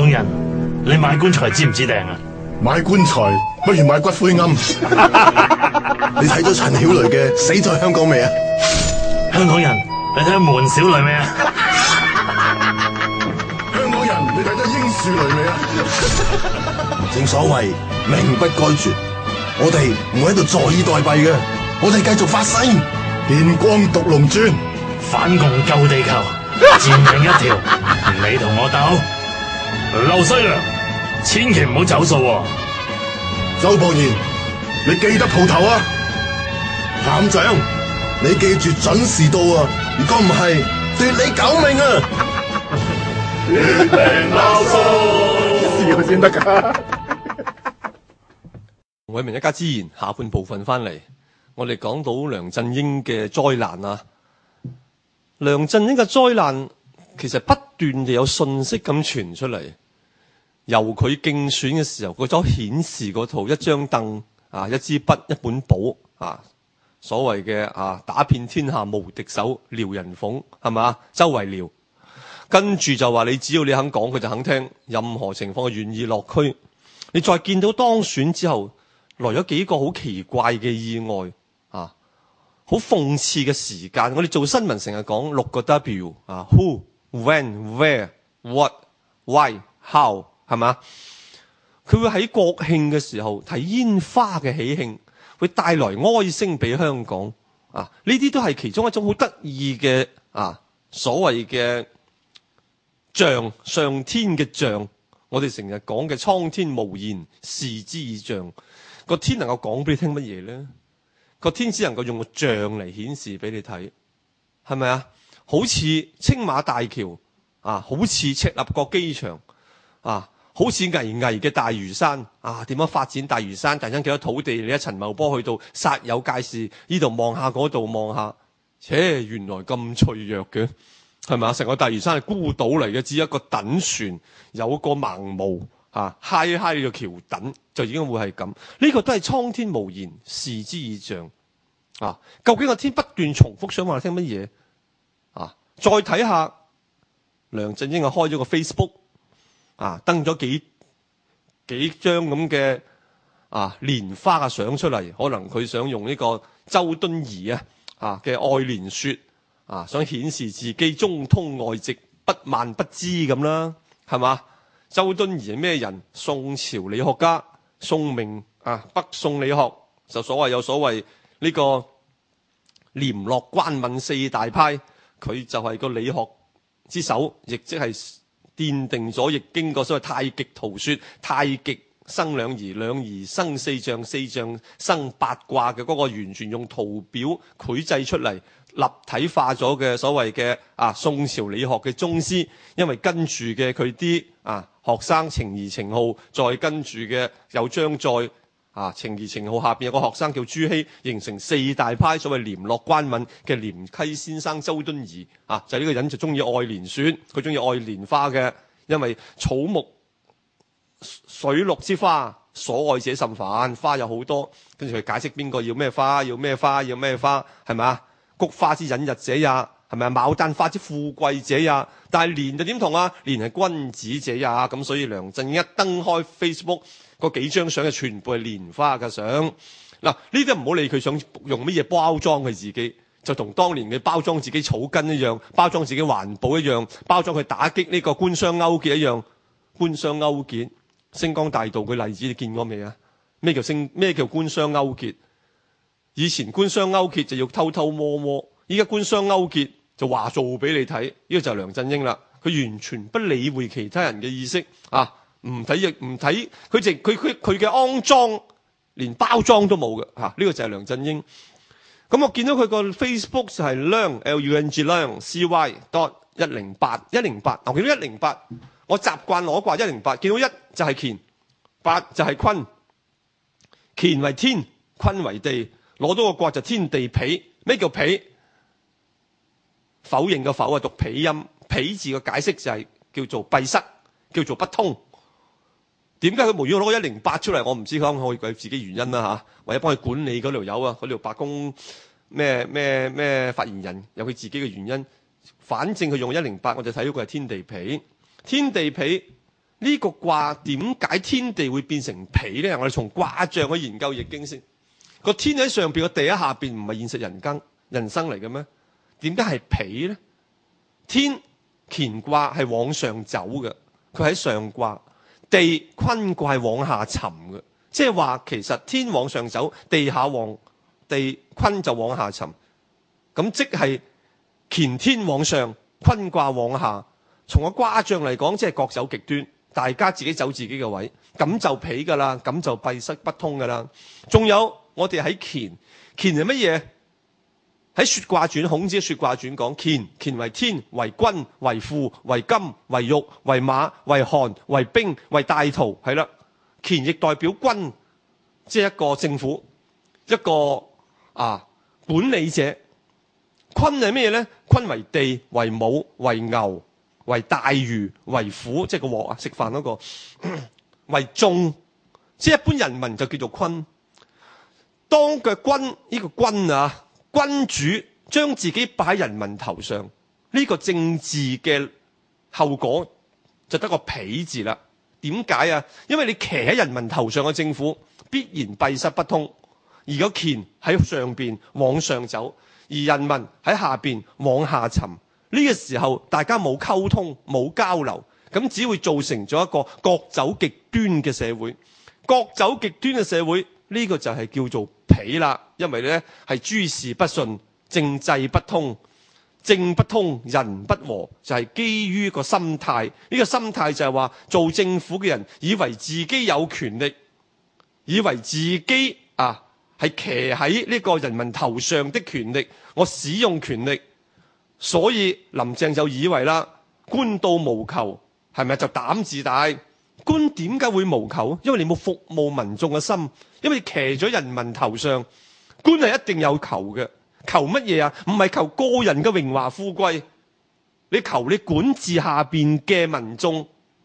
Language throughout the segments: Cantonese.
港人，你買棺材知唔知訂啊？ 買棺材不如買骨灰龕。你睇咗陳曉蕾嘅《死在香港》未啊？ 香港人，你睇咗門小女未啊？ 香港人，你睇咗英樹雷未啊？正所謂命不該絕，我哋唔會喺度坐以待斃嘅，我哋繼續發聲，電光毒龍鑽， 反共救地球，戰命一條，你同我鬥。劉西良，千祈唔好走數喎。 周博賢，你記得鋪頭啊！譚長，你記住準時到啊！如果唔係，奪你狗命啊！ 血命鬧數， 笑先得噶。 偉明一家之言下半部分翻嚟，我哋講到梁振英嘅災難啊。梁振英嘅災難其實不斷地有信息咁傳出嚟。由佢競選嘅時候，佢所顯示嗰套一張凳啊、一支筆、一本簿啊，所謂嘅打遍天下無敵手，撩人鳳係嘛？周圍撩，跟住就話你只要你肯講，佢就肯聽，任何情況願意落區。你再見到當選之後，來咗幾個好奇怪嘅意外啊，好諷刺嘅時間。我哋做新聞成日講6個 W 啊 ，Who、When、Where、What、Why、How。係嘛？佢會喺國慶嘅時候睇煙花嘅喜慶，會帶來哀聲俾香港啊！呢啲都係其中一種好得意嘅所謂嘅象，上天嘅象。我哋成日講嘅蒼天無言，視之以象。個天能夠講俾你聽乜嘢咧？個天只能夠用個象嚟顯示俾你睇，係咪啊？好似青馬大橋啊，好似赤鱲角機場啊。好似巍巍嘅大嶼山啊，點樣發展大嶼山？突然間幾多土地？你一陳茂波去到煞有介事，呢度望下，嗰度望下，原來咁脆弱嘅，係咪啊？成個大嶼山係孤島嚟嘅，只一個躉船，有個盲毛嗨嘅橋躉，就已經會係咁。呢個都係蒼天無言，視之以象啊！究竟個天不斷重複想話你聽乜嘢啊？再睇下梁振英開咗個 Facebook。登咗幾張咁嘅蓮花嘅相出嚟，可能佢想用呢個周敦頤嘅愛蓮說想顯示自己中通外直，不萬不知咁啦，係嘛？周敦頤係咩人？宋朝理學家，宋明北宋理學就有所謂呢個廉樂關閩四大派，佢就係個理學之首，亦即係奠定咗易經個所謂太極圖說，太極生兩儀，兩儀生四象，四象生八卦嘅嗰個完全用圖表繪製出嚟，立體化咗嘅所謂嘅宋朝理學嘅宗師。因為跟住嘅佢啲學生程頤程顥，再跟住嘅有張載程頤程顥下邊有個學生叫朱熹，形成四大派，所謂廉樂關閩嘅廉溪先生周敦頤就係呢個人就中意愛蓮說，佢中意愛蓮花嘅，因為草木水陸之花，所愛者甚蕃，花有好多，跟住佢解釋邊個要咩花，要咩花，要咩花，係咪啊？菊花之隱逸者也，係咪啊？牡丹花之富貴者也，但係蓮就點同啊？蓮係君子者也，咁所以梁振英一登開 Facebook。嗰幾張相嘅全部係蓮花嘅相，嗱呢啲唔好理佢想用乜嘢包裝佢自己，就同當年嘅包裝自己草根一樣，包裝自己環保一樣，包裝佢打擊呢個官商勾結一樣。官商勾結，星光大道嘅例子你見過未啊？咩叫官商勾結？以前官商勾結就要偷偷摸摸，依家官商勾結就話做俾你睇，呢個就係梁振英啦。佢完全不理會其他人嘅意識唔睇亦唔睇，佢嘅骯髒，連包裝都冇嘅呢個就係梁振英。咁我見到佢個 Facebook 就係Lung Lung CY.108，我見到108，我習慣攞掛108，見到1就係乾，8就係坤，乾為天，坤為地，攞到個掛就天地痞。咩叫痞？否認嘅否讀痞音，痞字嘅解釋就係叫做閉塞，叫做不通。點解佢無端端攞個108出嚟？我唔知，可能佢自己原因啦或者幫佢管理嗰條友嗰條白宮咩發言人有佢自己嘅原因。反正佢用108，我就睇到佢係天地痞。天地痞呢個卦點解天地會變成被咧？我哋從卦象去研究易經先。個天喺上邊，個地喺下邊，唔係現實人生嚟嘅咩？點解係被咧？天乾卦係往上走嘅，佢喺上卦；地坤卦係往下沉嘅，即係話其實天往上走，地坤就往下沉。咁即係乾天往上，坤卦往下。從個卦象嚟講，即係各走極端。大家自己走自己嘅位，咁就被噶啦，咁就閉塞不通噶啦。仲有我哋喺乾係乜嘢？喺說卦傳，孔子嘅說卦傳講乾為天，為君，為父，為金，為玉，為馬，為韓，為兵，為大圖。係啦，乾亦代表君，即係一個政府，一個管理者。坤係咩咧？坤為地，為母，為牛，為大魚，為虎，即係個鑊啊，食飯嗰個，為眾，即係一般人民就叫做坤。當嘅君，呢個君啊，君主將自己擺喺人民頭上，呢個政治嘅後果就得個被字啦。點解啊？因為你騎喺人民頭上嘅政府必然閉塞不通，而個乾喺上邊往上走，而人民喺下邊往下沉。呢個時候大家冇溝通冇交流，咁只會造成咗一個各走極端嘅社會。各走極端嘅社會，呢個就係叫做被啦。因為咧係諸事不順，政制不通，政不通人不和，就係基於個心態。呢個心態就係話做政府嘅人以為自己有權力，以為自己係騎喺呢個人民頭上的權力，我使用權力。所以林鄭就以為啦，官到無求，係咪就膽自大？官點解會無求？因為你冇服務民眾嘅心，因為你騎咗人民頭上。官係一定有求嘅，求乜嘢啊？唔係求個人嘅榮華富貴，你求你管治下邊嘅民眾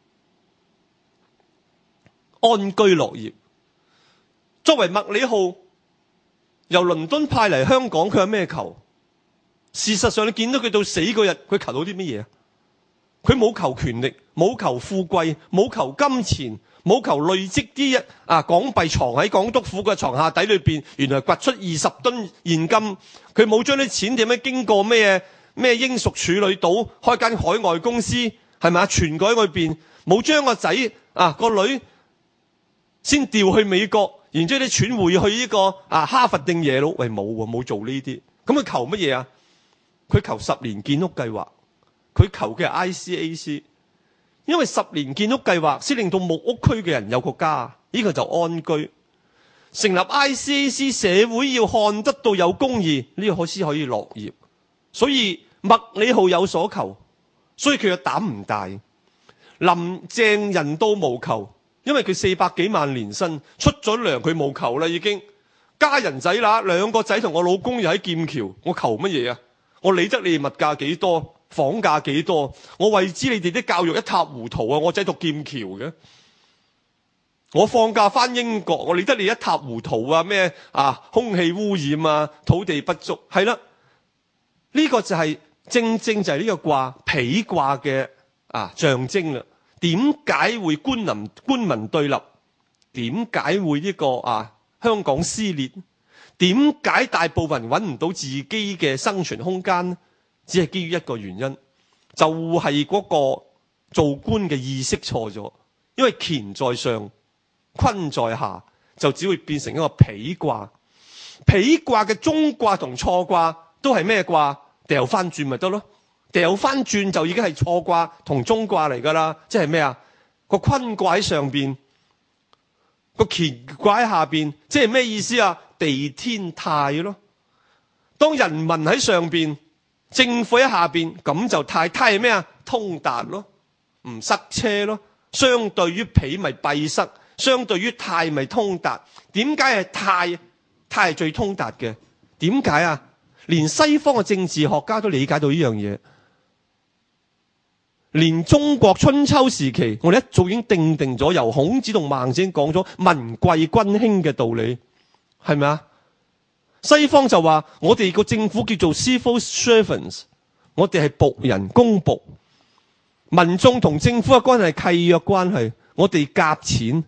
安居樂業。作為麥理浩由倫敦派嚟香港，佢有咩求？事實上，你見到佢到死嗰日，佢求到啲乜嘢啊？佢冇求權力，冇求富貴，冇求金錢，冇求累積啲港幣藏喺港督府嘅床下底裏邊，原來掘出20噸現金。佢冇將啲錢點樣經過咩英屬處女島開間海外公司，係咪啊？存喺外邊，冇將個仔個女先調去美國，然之後啲錢匯去呢個哈佛定耶魯。喂，冇做呢啲。咁佢求乜嘢啊？佢求10年建屋計劃，佢求嘅係 ICAC， 因為10年建屋計劃先令到木屋區嘅人有個家，呢個就安居。成立 ICAC， 社會要看得到有公義，呢個先可以樂業。所以麥理浩有所求，所以佢嘅膽唔大。林鄭人到無求，因為佢400幾萬年薪，出咗糧佢冇求啦，已經家人仔啦，2個仔同我老公又喺劍橋，我求乜嘢啊？我理得你哋物價幾多，房價幾多，我為知你哋啲教育一塌糊塗啊！我仔讀劍橋嘅，我放假翻英國，我理得你一塌糊塗啊！咩空氣污染啊，土地不足，係啦，呢個就係正就係呢個卦被卦嘅象徵啦。點解會官民對立？點解會呢個香港撕裂？點解大部分人揾唔到自己嘅生存空間呢？只係基於一個原因，就係嗰個做官嘅意識錯咗。因為乾在上，坤在下，就只會變成一個被卦。被卦嘅中卦同錯卦都係咩卦？掉翻轉咪得咯？掉翻轉就已經係錯卦同中卦嚟噶啦。即係咩啊？個坤卦喺上邊，個乾卦喺下邊，即係咩意思啊？地天泰咯。當人民喺上邊，政府喺下邊，咁就泰係咩啊？通達咯，唔塞車咯。相對於被咪閉塞，相對於泰咪通達。點解係泰？泰係最通達嘅。點解啊？連西方嘅政治學家都理解到呢樣嘢。連中國春秋時期，我哋一早已經定咗，由孔子同孟子已經講咗民貴君輕嘅道理。係咪啊？西方就話我哋個政府叫做 civil servants， 我哋係僕人公僕。 民眾同政府嘅關係係契約關係，我哋夾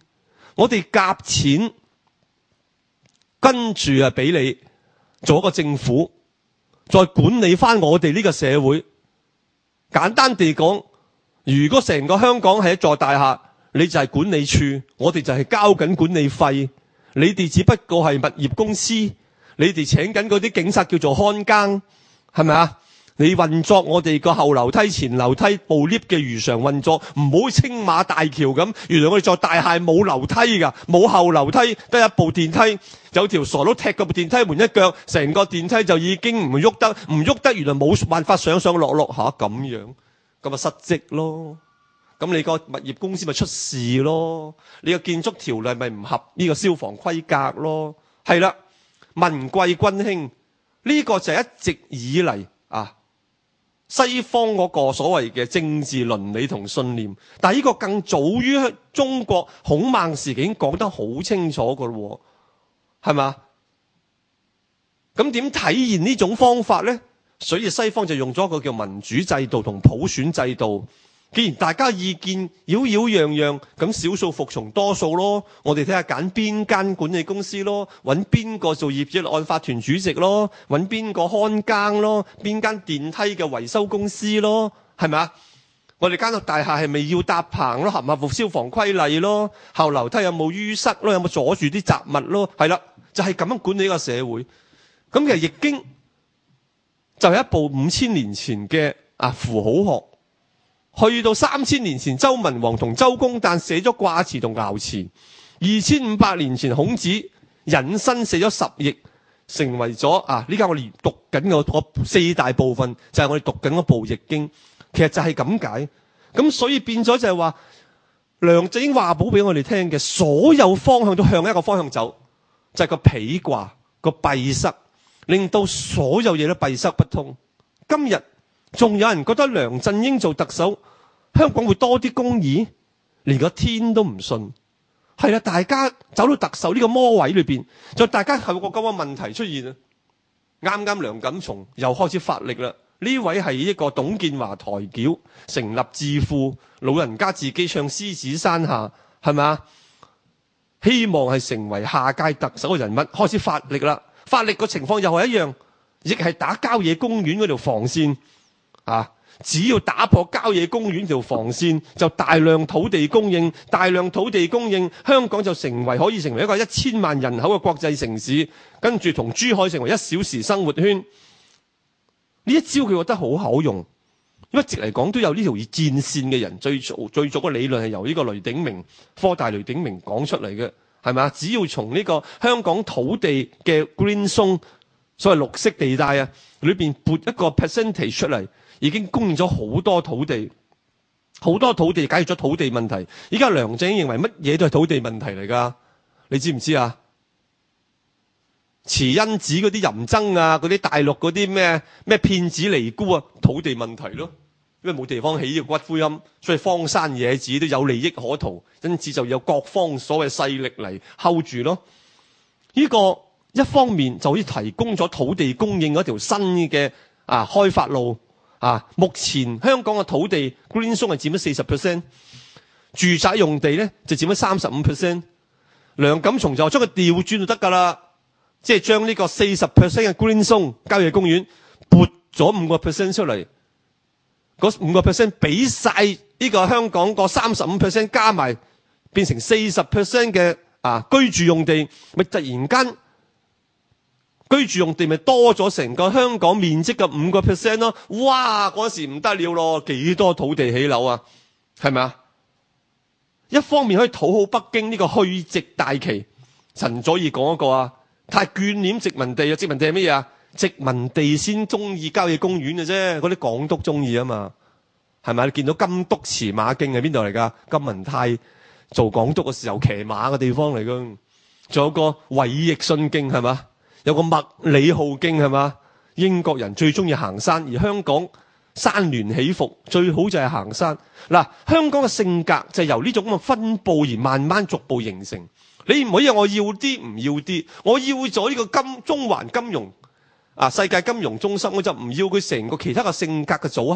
錢，跟住啊俾你做一個政府，再管理翻我哋呢個社會。簡單地講，如果成個香港係一座大廈，你就係管理處，我哋就係交緊管理費，你哋只不過係物業公司，你哋請緊嗰啲警察叫做看更，係咪啊？你運作我哋個後樓梯、前樓梯、部 lift 嘅如常運作，唔好青馬大橋咁。原來我哋座大廈冇樓梯㗎，冇後樓梯，得一部電梯，有條傻佬踢嗰部電梯門一腳，成個電梯就已經唔喐得，原來冇辦法上落下咁樣，咁咪失職咯。咁你個物業公司咪出事咯，你個建築條例咪唔合呢個消防規格咯。係啦，民貴君輕，呢個就係一直以嚟西方嗰個所謂嘅政治倫理同信念，但係呢個更早於中國孔孟時期已經講得好清楚㗎咯，係嘛？咁點體現呢種方法咧？所以西方就用咗一個叫民主制度同普選制度。既然大家意見擾樣，咁少數服從多數咯。我哋睇下揀邊間管理公司咯，揾邊個做業主立案法團主席咯，揾邊個看更咯，邊間電梯嘅維修公司咯，係咪啊？我哋間大廈係咪要搭棚咯？合唔合乎消防規例咯？後樓梯有冇淤塞咯？有冇阻住啲雜物咯？係啦，就係咁樣管理呢個社會。咁其實易經就係一部5000年前嘅符號學。去到3000年前，周文王同周公旦寫咗卦辭同爻辭。2500年前，孔子引申寫咗10翼，成為咗呢家我哋讀緊嘅4大部分，就係我哋讀緊嗰部易經。其實就係咁解。咁所以變咗就係話，梁振英話寶俾我哋聽嘅所有方向都向一個方向走，就係個否卦個閉塞，令到所有嘢都閉塞不通。今日仲有人覺得梁振英做特首，香港會多啲公義，連個天都唔信。係啦，大家走到特首呢個魔位裏邊，就大家有個咁嘅問題出現啊。啱啱梁錦松又開始發力啦。呢位係一個董建華抬轎，成立智庫，老人家自己唱獅子山下，係咪啊？希望係成為下屆特首嘅人物，開始發力啦。發力個情況又係一樣，亦係打郊野公園嗰條防線。只要打破郊野公園條防線，就大量土地供應，香港就可以成為一個1000萬人口嘅國際城市，跟住同珠海成為1小時生活圈。呢一招佢覺得好口用，一直嚟講都有呢條戰線嘅人，最早嘅理論係由呢個雷鼎鳴，科大雷鼎鳴講出嚟嘅，係咪？只要從呢個香港土地嘅 green zone， 所謂綠色地帶裏邊撥一個 percentage 出嚟，已經供應咗好多土地，解決咗土地問題。依家梁振英認為乜嘢都係土地問題嚟㗎，你知唔知啊？慈恩寺嗰啲淫僧嗰啲大陸嗰啲咩騙子尼姑土地問題咯，因為冇地方起呢個骨灰龕，所以荒山野寺都有利益可圖，因此就有各方所謂勢力嚟 hold 住咯。呢個一方面就好似提供咗土地供應嗰條新嘅開發路。目前香港嘅土地 green zone 係佔咗 40%， 住宅用地咧就佔咗 35%。梁錦松就話將佢調轉就得㗎啦，即係將呢個 40% 嘅 green zone 郊野公園撥咗 5% 出嚟，嗰 5% 俾晒呢個香港個 35% 加埋，變成 40% 嘅居住用地，咪突然間居住用地咪多咗成個香港面積嘅 5% 咯。哇！嗰時唔得了咯，幾多土地起樓啊？係咪啊？一方面可以討好北京呢個去殖大旗，陳佐洱講一個太眷戀殖民地。殖民地係乜嘢啊？殖民地先中意郊野公園嘅啫，嗰啲港督中意啊嘛，係咪？你見到金督馳馬徑係邊度嚟㗎？金文泰做港督嘅時候騎馬嘅地方嚟㗎。仲有個衛奕信徑係嘛？有個麥理浩徑係嘛？英國人最中意行山，而香港山巒起伏，最好就係行山。香港嘅性格就係由呢種咁嘅分佈而慢慢逐步形成。你唔可以話我要啲唔要啲，我要咗呢個中環金融世界金融中心，我就唔要佢成個其他嘅性格嘅組合。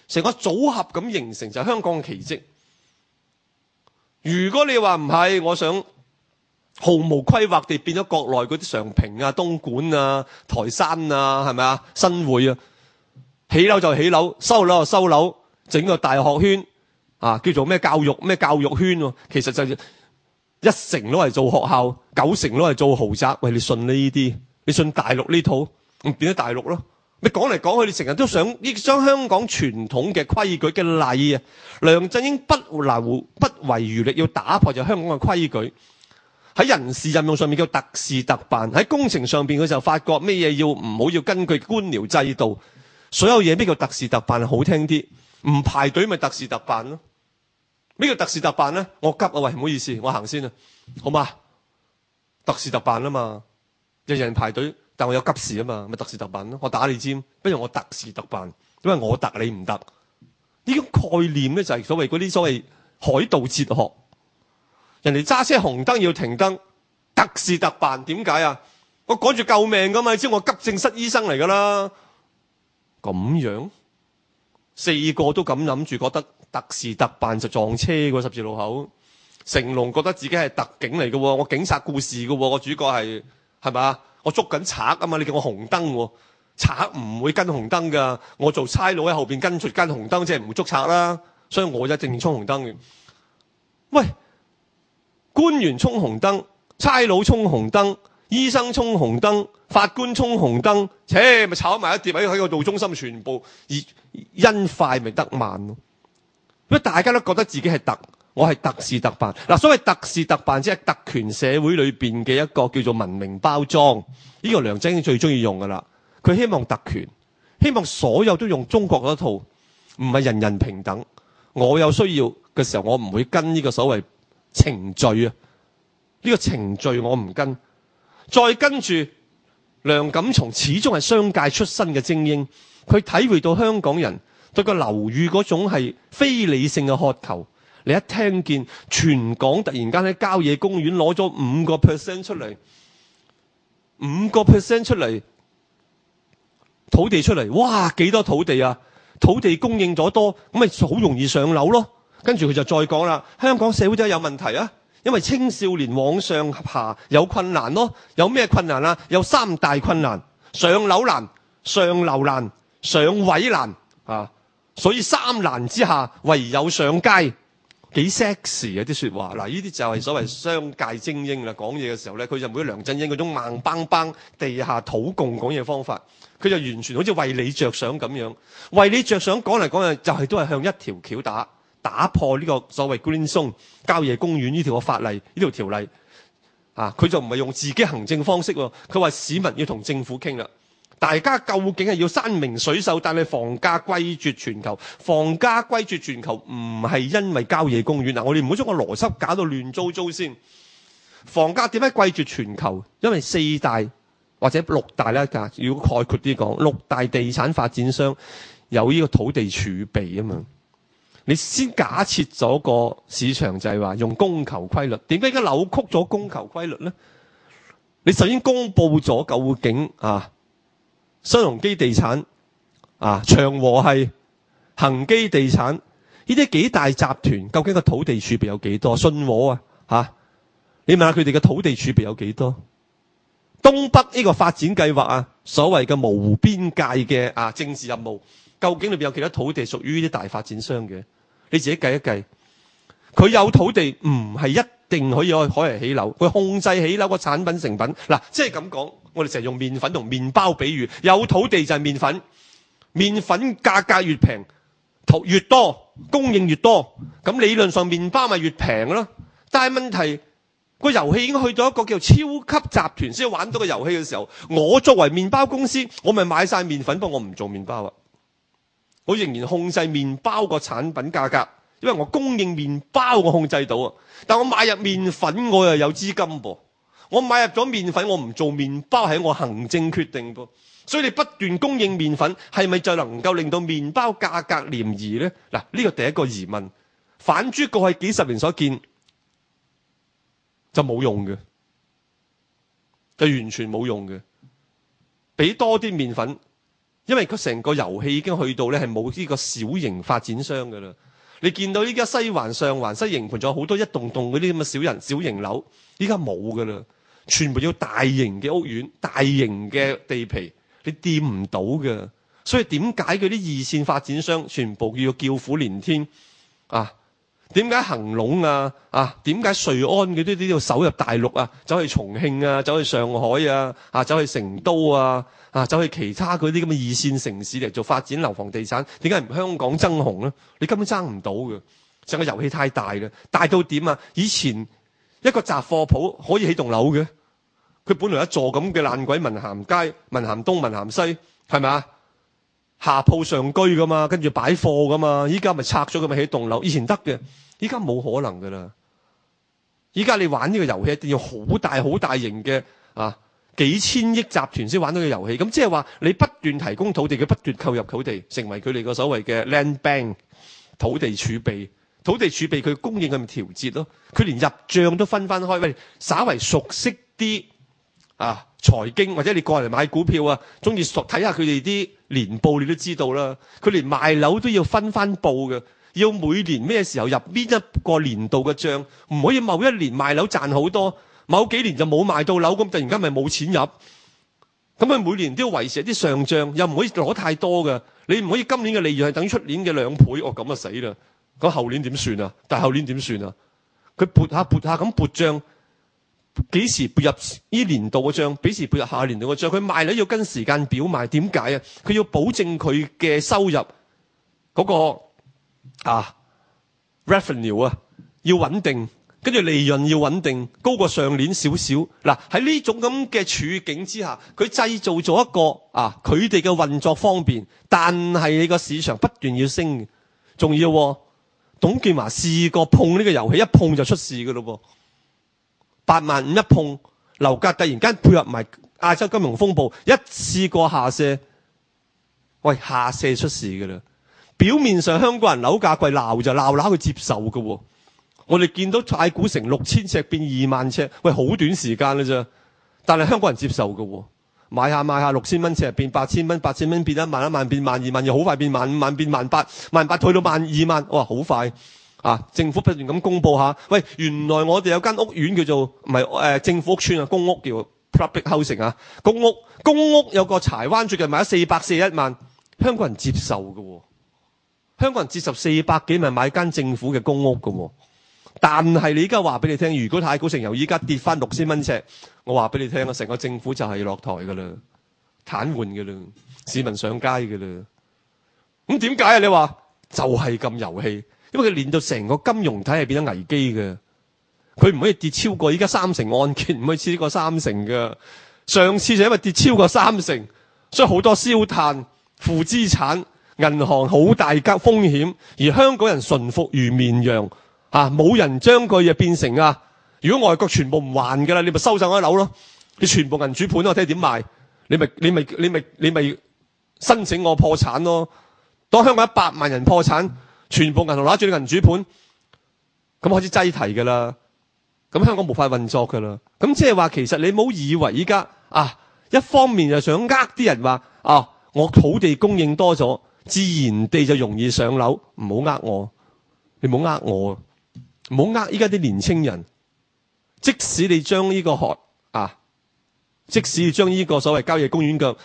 成個組合咁形成就係香港嘅奇蹟。如果你話唔係，我想毫無規劃地變咗國內嗰啲常平啊、東莞啊、台山啊，係咪啊、新會啊，起樓就起樓，收樓就收樓，整個大學圈啊，叫做咩教育圈喎，其實就一成攞嚟做學校，9成攞嚟做豪宅。喂，你信呢啲？你信大陸呢套？唔變咗大陸咯？你講嚟講去，你成日都想將香港傳統嘅規矩嘅例啊，梁振英不遺餘力要打破就香港嘅規矩。喺人事任用上面叫特事特辦，喺工程上邊佢就發覺咩嘢唔好要根據官僚制度，所有嘢咩叫特事特辦好聽啲，唔排隊咪特事特辦咯。咩叫特事特辦咧？我急啊，喂，唔好意思，我行先啊，好嘛？特事特辦啊嘛，人人排隊。但我有急事啊嘛，咪特事特辦咯。我打你尖，不如我特事特辦，因為我特你唔特。呢種概念咧就係所謂嗰啲所謂海盜哲學。人哋揸車紅燈要停燈，特事特辦，點解啊？我趕住救命噶嘛，你知我急症室醫生嚟噶啦。咁樣4個都咁諗住，覺得特事特辦就撞車個十字路口。成龍覺得自己係特警嚟嘅，我警察故事嘅，我主角係咪啊？我捉緊賊啊嘛，你叫我紅燈喎，賊唔會跟紅燈噶，我做差佬喺後邊跟住跟紅燈，即係唔會捉賊啦，所以我就一定衝紅燈嘅。喂，官員衝紅燈，差佬衝紅燈，醫生衝紅燈，法官衝紅燈，咪炒埋一碟喺個道中心，全部因快咪得慢咯。因為大家都覺得自己係特。我係特事特辦嗱，所謂特事特辦，即係特權社會裏邊嘅一個叫做文明包裝。呢個梁振英最中意用噶啦，佢希望特權，希望所有都用中國嗰套，唔係人人平等。我有需要嘅時候，我唔會跟呢個所謂程序啊，呢個程序我唔跟。再跟住梁錦松始終係商界出身嘅精英，佢體會到香港人對個樓宇嗰種係非理性嘅渴求。你一聽見全港突然間喺郊野公園攞咗5% 出嚟，5% 出嚟土地出嚟，哇！幾多土地啊？土地供應咗多，咁咪好容易上樓咯。跟住佢就再講啦，香港社會都有問題啊，因為青少年往上爬有困難咯。有咩困難啊？有3大困難：上樓難、上樓難、上位難啊。所以3難之下，唯有上街。幾 sexy 啊啲說話，嗱呢啲就係所謂商界精英啦。講嘢嘅時候咧，佢就唔會梁振英嗰種硬邦邦地下土共講嘢方法，佢就完全好似為你着想咁樣，為你着想講嚟講去就係都係向一條橋打破呢個所謂 Green Zone 郊野公園呢條嘅法例呢條條例啊，佢就唔係用自己行政方式喎，佢話市民要同政府傾啦。大家究竟係要山明水秀，但係房價貴絕全球。房價貴絕全球唔係因為郊野公園嗱，我哋唔好將個邏輯搞到亂糟糟先。房價點解貴絕全球？因為4大或者6大啦，如果概括啲講，6大地產發展商有呢個土地儲備啊嘛。你先假設咗個市場就係話用供求規律，點解而家扭曲咗供求規律咧？你首先公布咗究竟新鴻基地產長和系、恒基地產呢啲幾大集團，究竟個土地儲備有幾多？信和你問下佢哋嘅土地儲備有幾多？東北呢個發展計劃所謂嘅模糊邊界嘅政治任務，究竟裏邊有幾多土地屬於呢啲大發展商嘅？你自己計一計，佢有土地唔係一定可以嚟起樓，佢控制起樓個產品成品嗱，即係咁講。我哋成日用麵粉同麵包比喻，有土地就係麵粉，麵粉價格越平，越多供應越多，咁理論上麵包咪越平咯。但係問題個遊戲已經去到一個叫超級集團先玩到個遊戲嘅時候，我作為麵包公司，我咪買晒麵粉，不過我唔做麵包啊，我仍然控制麵包個產品價格，因為我供應麵包我控制到啊，但我買入麵粉我又有資金噃。我買入咗麵粉，我唔做麵包係我行政決定噃，所以你不斷供應麵粉，係咪就能夠令到麵包價格廉宜呢？嗱，呢個第一個疑問。反諸過去幾十年所見就冇用嘅，就完全冇用嘅。俾多啲麵粉因為佢成個遊戲已經去到咧係冇呢個小型發展商㗎啦。你見到依家西環、上環、西營盤仲有好多一棟棟嗰啲咁嘅小型樓，依家冇㗎啦，全部要大型嘅屋苑、大型嘅地皮，你掂唔到㗎。所以點解佢啲二線發展商全部要叫苦連天啊？點解恒隆啊？點解瑞安嗰啲都要守入大陸啊？走去重慶啊，走去上海啊，走去成都啊，走去其他嗰啲咁嘅二線城市嚟做發展樓房地產？點解唔香港爭雄咧？你根本爭唔到嘅，成個遊戲太大啦，大到點啊？以前一個雜貨鋪可以起棟樓嘅，佢本來一座咁嘅爛鬼文咸街、文咸東、文咸西，係咪啊？下鋪上居噶嘛，跟住擺貨噶嘛，依家咪拆咗佢咪起棟樓？以前得嘅，依家冇可能噶啦。依家你玩呢個遊戲一定要好大好大型嘅幾千億集團先玩到個遊戲。咁即係話你不斷提供土地，佢不斷購入土地，成為佢哋個所謂嘅 land bank 土地儲備。土地儲備佢供應佢咪調節咯？佢連入帳都分翻開。喂，稍為熟悉啲財經或者你過嚟買股票中意睇下佢哋啲年報，你都知道啦。佢連賣樓都要分翻報嘅，要每年咩時候入邊一個年度嘅帳，唔可以某一年賣樓賺好多，某幾年就冇賣到樓，咁突然間咪冇錢入。咁佢每年都要維持一啲上帳，又唔可以攞太多嘅。你唔可以今年嘅利潤係等於出年嘅2倍，咁就死啦。咁後年點算啊？但係後年點算啊？佢撥下咁撥帳。幾時撥入呢年度嘅帳？幾時撥入下年度嘅帳？佢賣樓要跟時間表賣，點解啊？佢要保證佢嘅收入嗰個revenue要穩定，跟住利潤要穩定，高過上年少少。嗱，喺呢種咁嘅處境之下，佢製造咗一個佢哋嘅運作方便，但係你個市場不斷要升，仲要董建華試過碰呢個遊戲，一碰就出事㗎咯噃。85000一碰，樓價突然間配合埋亞洲金融風暴，一次過下瀉，下瀉出事㗎啦！表面上香港人樓價貴鬧就鬧佢接受㗎喎。我哋見到太古城6000尺變20000尺，好短時間啦啫。但係香港人接受㗎喎，買下6000蚊尺變8000蚊，8000蚊變10000變12000，又好快變15000變18000，18000退到12000，好快。政府不斷咁公佈下，原來我哋有間屋苑叫做唔係政府屋邨公屋叫 public housing 公屋有個柴灣最近買咗441萬，香港人接受㗎喎，香港人接受400幾萬買間政府嘅公屋㗎喎，但係你而家話俾你聽，如果太古城由依家跌翻6000蚊尺，我話俾你聽成個政府就係落台㗎啦，癱瘓㗎啦，市民上街㗎啦，咁點解你話就係咁遊戲？因為佢連到成個金融體系變咗危機嘅，佢唔可以跌超過依家30%按揭，唔可以超過30%嘅。上次就因為跌超過30%，所以好多燒炭、負資產、銀行好大風險，而香港人順服如綿羊，冇人將佢嘢變成如果外國全部唔還㗎啦，你咪收晒嗰啲樓咯，你全部銀主盤我睇下點賣，你咪申請我破產咯。當香港100萬人破產。全部銀行攞住啲銀主盤，咁開始擠提㗎啦。咁香港無法運作㗎啦。咁即係話，其實你唔好以為依家一方面就想啲人話我土地供應多咗，自然地就容易上樓。唔好我，你唔好我，唔好依家啲年青人。即使你將呢個即使你將呢個所謂郊野公園嘅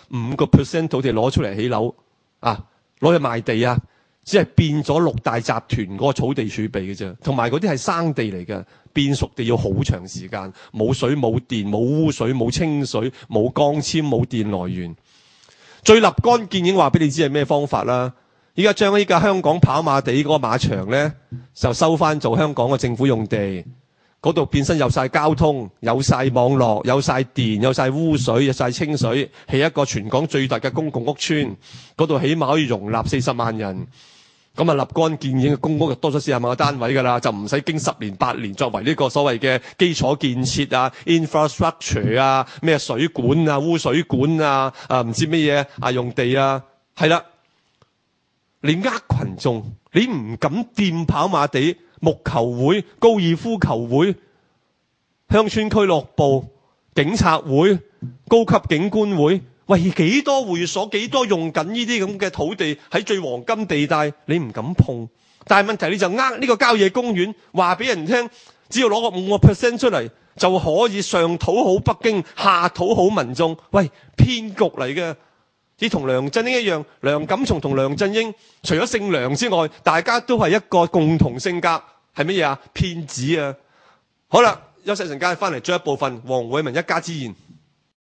5% 土地攞出嚟起樓攞去賣地只係變咗6大集團嗰個土地儲備嘅啫，同埋嗰啲係生地嚟嘅，變熟地要好長時間，冇水冇電冇污水冇清水冇光纖冇電來源。最立竿見影話俾你知係咩方法啦？依家將依家香港跑馬地嗰個馬場咧，就收翻做香港嘅政府用地，嗰度變身有晒交通，有晒網絡，有晒電，有晒污水，有晒清水，起一個全港最大嘅公共屋邨，嗰度起碼可以容納40萬人。咁立竿見影嘅公屋就多咗40萬個單位㗎啦，就唔使經10年8年作為呢個所謂嘅基礎建設infrastructure 咩水管污水管唔知咩嘢用地係啦。你群眾，你唔敢掂跑馬地、木球會、高爾夫球會、鄉村俱樂部、警察會、高級警官會， 喂，幾多會所，幾多用緊呢啲咁嘅土地喺最黃金地帶，你唔敢碰。但係問題你就呢個郊野公園，話俾人聽，只要攞個5% 出嚟，就可以上討好北京，下討好民眾。喂，騙局嚟嘅。你同梁振英一樣，梁錦松同梁振英除咗姓梁之外，大家都係一個共同性格，係乜嘢啊？騙子啊！好啦，休息陣間翻嚟最後一部分，黃偉文一家之言。